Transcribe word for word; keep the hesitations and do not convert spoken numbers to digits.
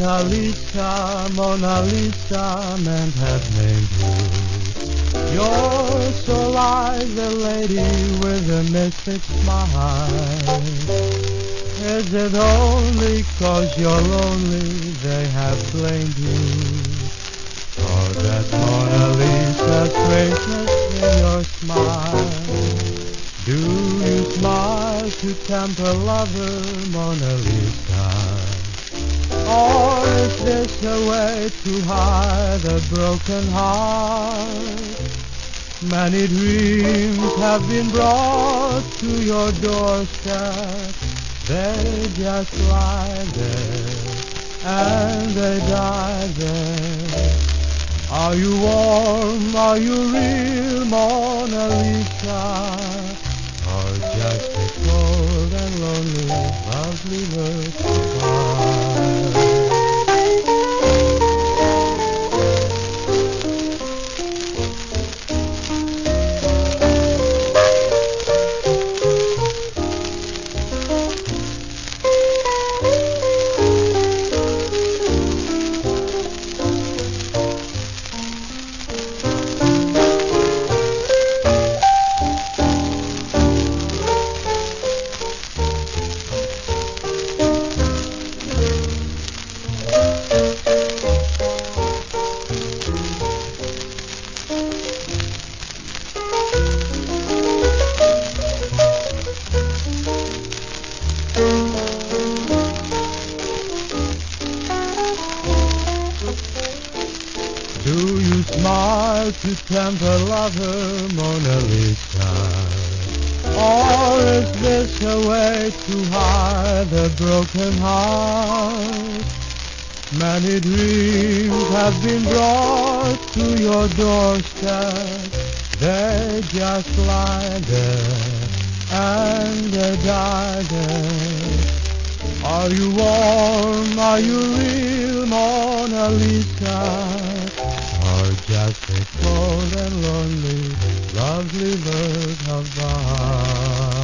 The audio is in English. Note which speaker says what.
Speaker 1: Mona Lisa, Mona Lisa, men have named you. You're so like the lady with the mystic smile. Is it only 'cause you're lonely they have blamed you for that Mona Lisa strangeness in your smile? Do you smile to tempt a lover, Mona Lisa? Or is this a way to hide a broken heart? Many dreams have been brought to your doorstep. They just lie there and they die there. Are you warm? Are you real, Mona Lisa? Or just a cold and lonely, lovely verse apart? Do you smile to tempt a lover, Mona Lisa? Or is this a way to hide a broken heart? Many dreams have been brought to your doorstep. They just lie there and they die there. Are you warm? Are you real, Mona Lisa? Or just a cold and lonely, lovely bird of the heart?